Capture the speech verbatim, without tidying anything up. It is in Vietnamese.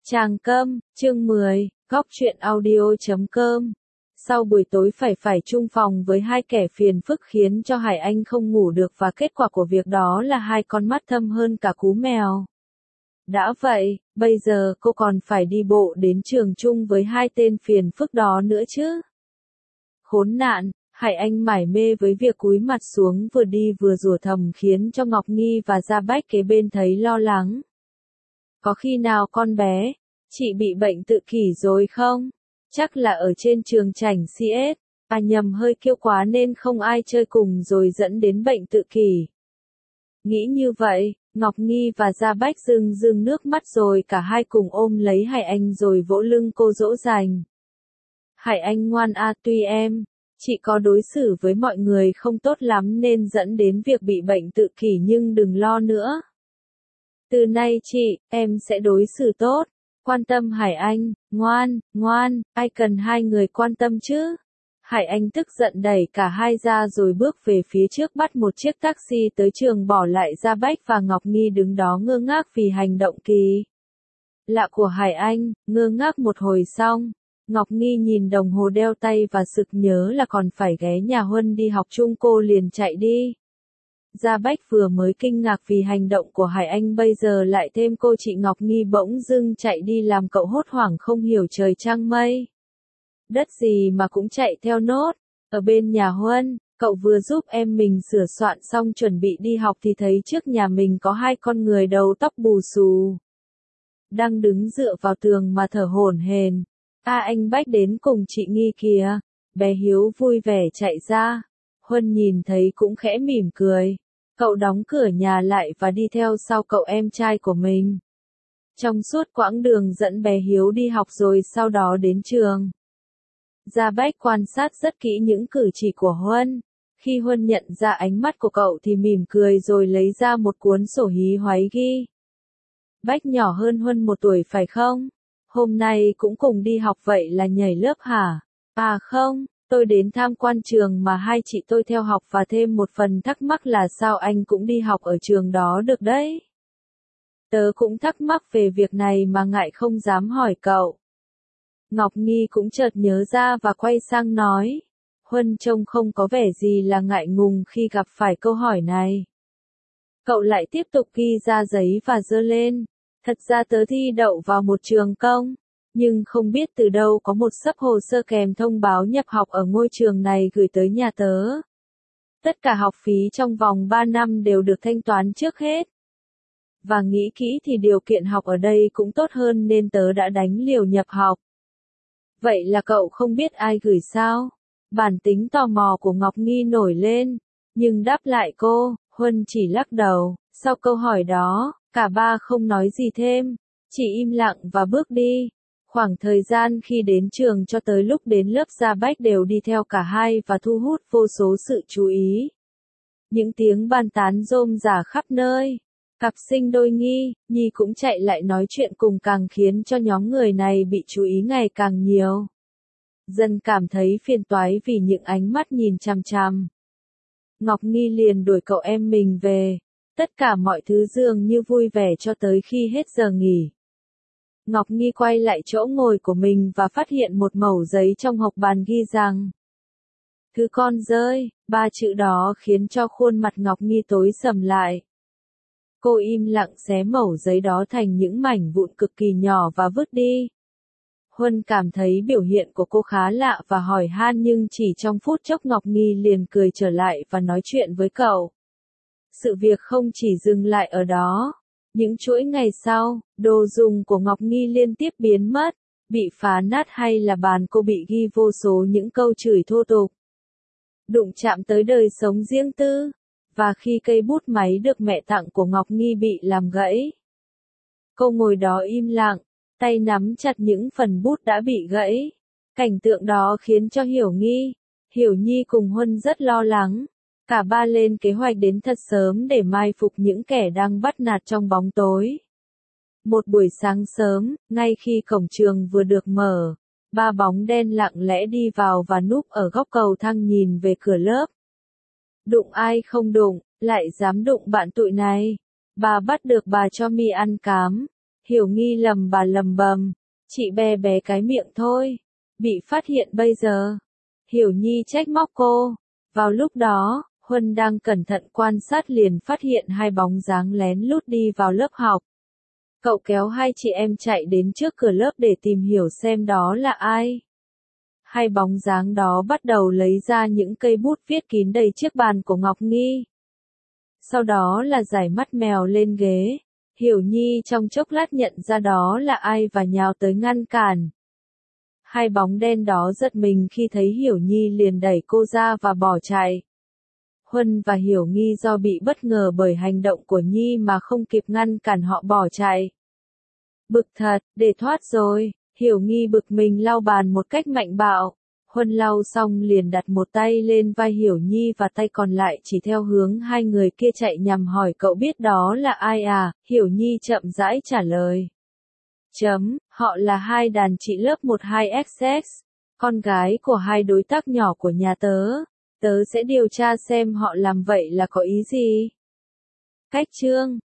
Tràng cơm, chương mười, góc truyện audio.com. Sau buổi tối phải phải chung phòng với hai kẻ phiền phức khiến cho Hải Anh không ngủ được và kết quả của việc đó là hai con mắt thâm hơn cả cú mèo. Đã vậy, bây giờ cô còn phải đi bộ đến trường chung với hai tên phiền phức đó nữa chứ. Khốn nạn, Hải Anh mải mê với việc cúi mặt xuống vừa đi vừa rủa thầm khiến cho Ngọc Nghi và Gia Bách kế bên thấy lo lắng. Có khi nào con bé, chị bị bệnh tự kỷ rồi không? Chắc là ở trên trường chảnh xê ét, à nhầm hơi kiêu quá nên không ai chơi cùng rồi dẫn đến bệnh tự kỷ. Nghĩ như vậy, Ngọc Nghi và Gia Bách rưng rưng nước mắt rồi cả hai cùng ôm lấy Hải Anh rồi vỗ lưng cô dỗ dành. Hải Anh ngoan a tuy em, chị có đối xử với mọi người không tốt lắm nên dẫn đến việc bị bệnh tự kỷ nhưng đừng lo nữa. Từ nay chị, em sẽ đối xử tốt, quan tâm Hải Anh, ngoan, ngoan, ai cần hai người quan tâm chứ? Hải Anh tức giận đẩy cả hai ra rồi bước về phía trước bắt một chiếc taxi tới trường bỏ lại Gia Bách và Ngọc Nghi đứng đó ngơ ngác vì hành động kỳ lạ của Hải Anh, ngơ ngác một hồi xong. Ngọc Nghi nhìn đồng hồ đeo tay và sực nhớ là còn phải ghé nhà Huân đi học chung cô liền chạy đi. Gia Bách vừa mới kinh ngạc vì hành động của Hải Anh bây giờ lại thêm cô chị Ngọc Nghi bỗng dưng chạy đi làm cậu hốt hoảng không hiểu trời trăng mây đất gì mà cũng chạy theo nốt. Ở bên nhà Huân, cậu vừa giúp em mình sửa soạn xong chuẩn bị đi học thì thấy trước nhà mình có hai con người đầu tóc bù xù đang đứng dựa vào tường mà thở hổn hển. A anh Bách đến cùng chị Nghi kìa. Bé Hiếu vui vẻ chạy ra. Huân nhìn thấy cũng khẽ mỉm cười. Cậu đóng cửa nhà lại và đi theo sau cậu em trai của mình. Trong suốt quãng đường dẫn bé Hiếu đi học rồi sau đó đến trường. Gia Bách quan sát rất kỹ những cử chỉ của Huân. Khi Huân nhận ra ánh mắt của cậu thì mỉm cười rồi lấy ra một cuốn sổ hí hoáy ghi. Bách nhỏ hơn Huân một tuổi phải không? Hôm nay cũng cùng đi học vậy là nhảy lớp hả? À không, tôi đến tham quan trường mà hai chị tôi theo học và thêm một phần thắc mắc là sao anh cũng đi học ở trường đó được đấy. Tớ cũng thắc mắc về việc này mà ngại không dám hỏi cậu. Ngọc Nghi cũng chợt nhớ ra và quay sang nói. Huân trông không có vẻ gì là ngại ngùng khi gặp phải câu hỏi này. Cậu lại tiếp tục ghi ra giấy và giơ lên. Thật ra tớ thi đậu vào một trường công, nhưng không biết từ đâu có một xấp hồ sơ kèm thông báo nhập học ở ngôi trường này gửi tới nhà tớ. Tất cả học phí trong vòng ba năm đều được thanh toán trước hết. Và nghĩ kỹ thì điều kiện học ở đây cũng tốt hơn nên tớ đã đánh liều nhập học. Vậy là cậu không biết ai gửi sao? Bản tính tò mò của Ngọc Nghi nổi lên, nhưng đáp lại cô, Huân chỉ lắc đầu. Sau câu hỏi đó, cả ba không nói gì thêm, chỉ im lặng và bước đi. Khoảng thời gian khi đến trường cho tới lúc đến lớp Gia Bách đều đi theo cả hai và thu hút vô số sự chú ý. Những tiếng bàn tán rôm rả khắp nơi. Cặp sinh đôi Nghi, Nhi cũng chạy lại nói chuyện cùng càng khiến cho nhóm người này bị chú ý ngày càng nhiều. Dần cảm thấy phiền toái vì những ánh mắt nhìn chằm chằm. Ngọc Nghi liền đuổi cậu em mình về. Tất cả mọi thứ dường như vui vẻ cho tới khi hết giờ nghỉ. Ngọc Nghi quay lại chỗ ngồi của mình và phát hiện một mẩu giấy trong hộc bàn ghi rằng thứ con rơi, ba chữ đó khiến cho khuôn mặt Ngọc Nghi tối sầm lại. Cô im lặng xé mẩu giấy đó thành những mảnh vụn cực kỳ nhỏ và vứt đi. Huân cảm thấy biểu hiện của cô khá lạ và hỏi han nhưng chỉ trong phút chốc Ngọc Nghi liền cười trở lại và nói chuyện với cậu. Sự việc không chỉ dừng lại ở đó. Những chuỗi ngày sau, đồ dùng của Ngọc Nghi liên tiếp biến mất, bị phá nát hay là bàn cô bị ghi vô số những câu chửi thô tục. Đụng chạm tới đời sống riêng tư. Và khi cây bút máy được mẹ tặng của Ngọc Nghi bị làm gãy. Cô ngồi đó im lặng, tay nắm chặt những phần bút đã bị gãy. Cảnh tượng đó khiến cho Hiểu Nghi, Hiểu Nhi cùng Huân rất lo lắng. Cả ba lên kế hoạch đến thật sớm để mai phục những kẻ đang bắt nạt trong bóng tối. Một buổi sáng sớm, ngay khi cổng trường vừa được mở, ba bóng đen lặng lẽ đi vào và núp ở góc cầu thang nhìn về cửa lớp. Đụng ai không đụng, lại dám đụng bạn tụi này. Bà bắt được bà cho mi ăn cám. Hiểu Nghi lầm bà lầm bầm, chị bé bé cái miệng thôi, bị phát hiện bây giờ. Hiểu Nhi trách móc cô. Vào lúc đó, Huân đang cẩn thận quan sát liền phát hiện hai bóng dáng lén lút đi vào lớp học. Cậu kéo hai chị em chạy đến trước cửa lớp để tìm hiểu xem đó là ai. Hai bóng dáng đó bắt đầu lấy ra những cây bút viết kín đầy chiếc bàn của Ngọc Nghi. Sau đó là giải mắt mèo lên ghế. Hiểu Nhi trong chốc lát nhận ra đó là ai và nhào tới ngăn cản. Hai bóng đen đó giật mình khi thấy Hiểu Nhi liền đẩy cô ra và bỏ chạy. Huân và Hiểu Nghi do bị bất ngờ bởi hành động của Nhi mà không kịp ngăn cản họ bỏ chạy. Bực thật, để thoát rồi, Hiểu Nghi bực mình lau bàn một cách mạnh bạo. Huân lau xong liền đặt một tay lên vai Hiểu Nhi và tay còn lại chỉ theo hướng hai người kia chạy nhằm hỏi cậu biết đó là ai à, Hiểu Nhi chậm rãi trả lời. Chấm, họ là hai đàn chị lớp một hai X X, con gái của hai đối tác nhỏ của nhà tớ, tớ sẽ điều tra xem họ làm vậy là có ý gì. Cách chương